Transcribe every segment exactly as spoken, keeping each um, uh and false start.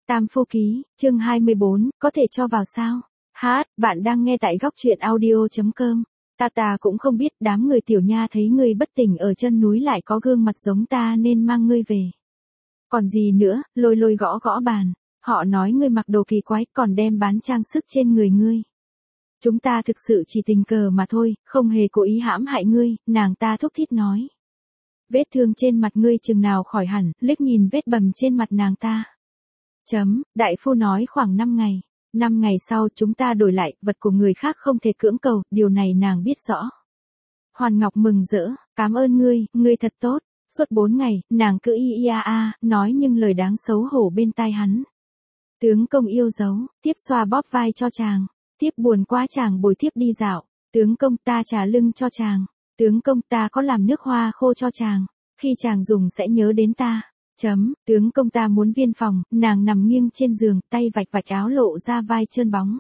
Tam Phu Ký, chương hai mươi bốn, có thể cho vào sao? Hát, bạn đang nghe tại góc truyện audio.com. Ta ta cũng không biết đám người tiểu nha thấy ngươi bất tỉnh ở chân núi lại có gương mặt giống ta nên mang ngươi về. Còn gì nữa, lôi lôi gõ gõ bàn. Họ nói ngươi mặc đồ kỳ quái còn đem bán trang sức trên người ngươi. Chúng ta thực sự chỉ tình cờ mà thôi, không hề cố ý hãm hại ngươi, nàng ta thúc thiết nói. Vết thương trên mặt ngươi chừng nào khỏi hẳn, liếc nhìn vết bầm trên mặt nàng ta. Chấm, đại phu nói khoảng năm ngày. Năm ngày sau chúng ta đổi lại, vật của người khác không thể cưỡng cầu, điều này nàng biết rõ. Hoàn Ngọc mừng rỡ, cảm ơn ngươi, ngươi thật tốt. Suốt bốn ngày, nàng cứ y y a a, nói nhưng lời đáng xấu hổ bên tai hắn. Tướng công yêu dấu, tiếp xoa bóp vai cho chàng. Tiếp buồn quá chàng bồi tiếp đi dạo. Tướng công ta trả lưng cho chàng. Tướng công ta có làm nước hoa khô cho chàng. Khi chàng dùng sẽ nhớ đến ta. Chấm, tướng công ta muốn viên phòng, nàng nằm nghiêng trên giường, tay vạch vạch áo lộ ra vai trơn bóng.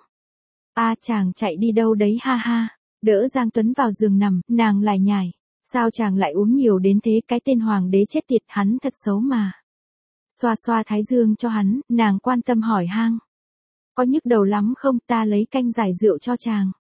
A à, chàng chạy đi đâu đấy ha ha. Đỡ Giang Tuấn vào giường nằm, nàng lại nhải. Sao chàng lại uống nhiều đến thế, cái tên hoàng đế chết tiệt, hắn thật xấu mà. Xoa xoa thái dương cho hắn, nàng quan tâm hỏi han. Có nhức đầu lắm không, ta lấy canh giải rượu cho chàng.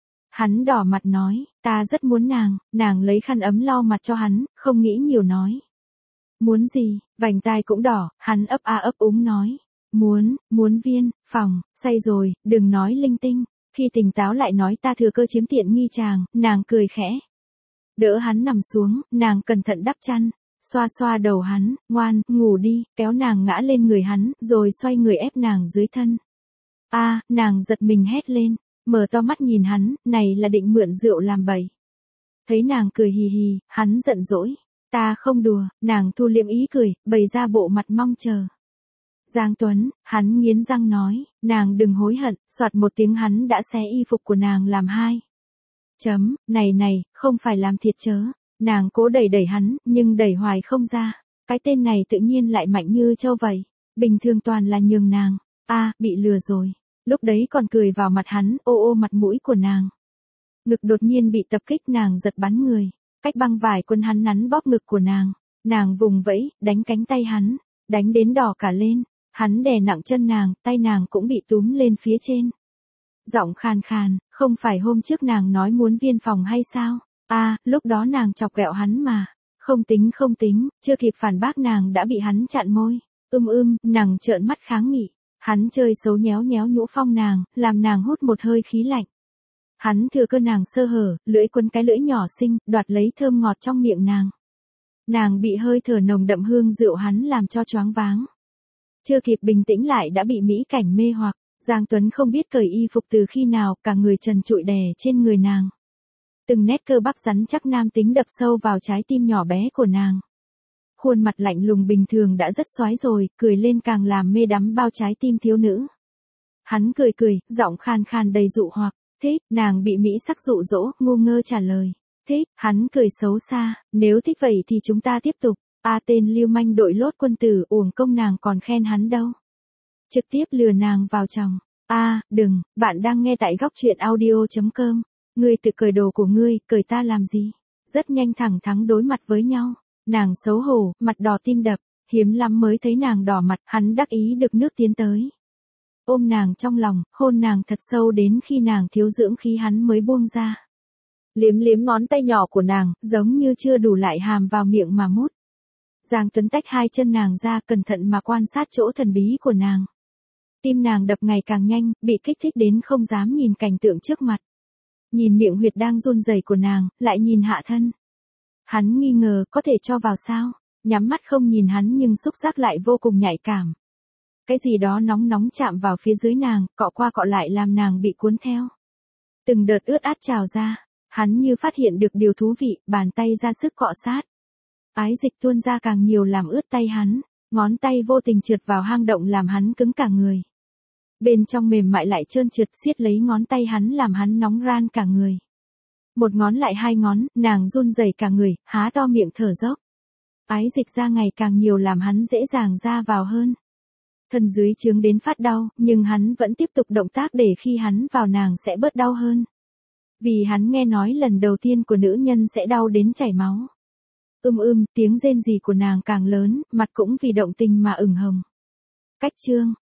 Hắn đỏ mặt nói, ta rất muốn nàng, nàng lấy khăn ấm lau mặt cho hắn, không nghĩ nhiều nói. Muốn gì, vành tai cũng đỏ, hắn ấp a ấp úng nói. Muốn, muốn viên, phòng, say rồi, đừng nói linh tinh. Khi tỉnh táo lại nói ta thừa cơ chiếm tiện nghi chàng, nàng cười khẽ. Đỡ hắn nằm xuống, nàng cẩn thận đắp chăn. Xoa xoa đầu hắn, ngoan, ngủ đi, kéo nàng ngã lên người hắn, rồi xoay người ép nàng dưới thân. A, à, nàng giật mình hét lên, mở to mắt nhìn hắn, này là định mượn rượu làm bậy. Thấy nàng cười hì hì, hắn giận dỗi. Ta không đùa, nàng thu liệm ý cười, bày ra bộ mặt mong chờ. Giang Tuấn, hắn nghiến răng nói, nàng đừng hối hận, soạt một tiếng hắn đã xé y phục của nàng làm hai. Chấm, này này, không phải làm thiệt chớ. Nàng cố đẩy đẩy hắn, nhưng đẩy hoài không ra. Cái tên này tự nhiên lại mạnh như trâu vậy. Bình thường toàn là nhường nàng. A, à, bị lừa rồi. Lúc đấy còn cười vào mặt hắn, ô ô mặt mũi của nàng. Ngực đột nhiên bị tập kích, nàng giật bắn người. Cách băng vải quân hắn nắn bóp ngực của nàng. Nàng vùng vẫy, đánh cánh tay hắn. Đánh đến đỏ cả lên. Hắn đè nặng chân nàng, tay nàng cũng bị túm lên phía trên. Giọng khàn khàn, không phải hôm trước nàng nói muốn viên phòng hay sao? A, à, lúc đó nàng chọc ghẹo hắn mà. Không tính không tính, chưa kịp phản bác nàng đã bị hắn chặn môi. Ưm ưm, nàng trợn mắt kháng nghị. Hắn chơi xấu nhéo nhéo nhũ phong nàng, làm nàng hút một hơi khí lạnh. Hắn thừa cơ nàng sơ hở, lưỡi quấn cái lưỡi nhỏ xinh, đoạt lấy thơm ngọt trong miệng nàng. Nàng bị hơi thở nồng đậm hương rượu hắn làm cho choáng váng. Chưa kịp bình tĩnh lại đã bị mỹ cảnh mê hoặc. Giang Tuấn không biết cởi y phục từ khi nào, cả người trần trụi đè trên người nàng. Từng nét cơ bắp rắn chắc nam tính đập sâu vào trái tim nhỏ bé của nàng. Khuôn mặt lạnh lùng bình thường đã rất xoái rồi, cười lên càng làm mê đắm bao trái tim thiếu nữ. Hắn cười cười, giọng khan khan đầy dụ hoặc. Thích, nàng bị mỹ sắc dụ dỗ, ngu ngơ trả lời. Thích, hắn cười xấu xa, nếu thích vậy thì chúng ta tiếp tục. A à, tên lưu manh đội lốt quân tử, uổng công nàng còn khen hắn đâu. Trực tiếp lừa nàng vào chồng. A, à, đừng, bạn đang nghe tại góc truyện audio.com. Ngươi tự cởi đồ của ngươi, cởi ta làm gì? Rất nhanh thẳng thắn đối mặt với nhau. Nàng xấu hổ, mặt đỏ tim đập, hiếm lắm mới thấy nàng đỏ mặt, hắn đắc ý được nước tiến tới. Ôm nàng trong lòng, hôn nàng thật sâu đến khi nàng thiếu dưỡng khí hắn mới buông ra. Liếm liếm ngón tay nhỏ của nàng, giống như chưa đủ lại hàm vào miệng mà mút. Giang Tuấn tách hai chân nàng ra, cẩn thận mà quan sát chỗ thần bí của nàng. Tim nàng đập ngày càng nhanh, bị kích thích đến không dám nhìn cảnh tượng trước mặt. Nhìn miệng huyệt đang run rẩy của nàng, lại nhìn hạ thân. Hắn nghi ngờ, có thể cho vào sao? Nhắm mắt không nhìn hắn nhưng xúc giác lại vô cùng nhạy cảm. Cái gì đó nóng nóng chạm vào phía dưới nàng, cọ qua cọ lại làm nàng bị cuốn theo. Từng đợt ướt át trào ra, hắn như phát hiện được điều thú vị, bàn tay ra sức cọ sát. Ái dịch tuôn ra càng nhiều làm ướt tay hắn, ngón tay vô tình trượt vào hang động làm hắn cứng cả người. Bên trong mềm mại lại trơn trượt, siết lấy ngón tay hắn làm hắn nóng ran cả người. Một ngón lại hai ngón, nàng run rẩy cả người, há to miệng thở dốc. Ái dịch ra ngày càng nhiều làm hắn dễ dàng ra vào hơn. Thân dưới chướng đến phát đau, nhưng hắn vẫn tiếp tục động tác để khi hắn vào nàng sẽ bớt đau hơn. Vì hắn nghe nói lần đầu tiên của nữ nhân sẽ đau đến chảy máu. Ưm ưm, tiếng rên rỉ của nàng càng lớn, mặt cũng vì động tình mà ửng hồng. Cách chương,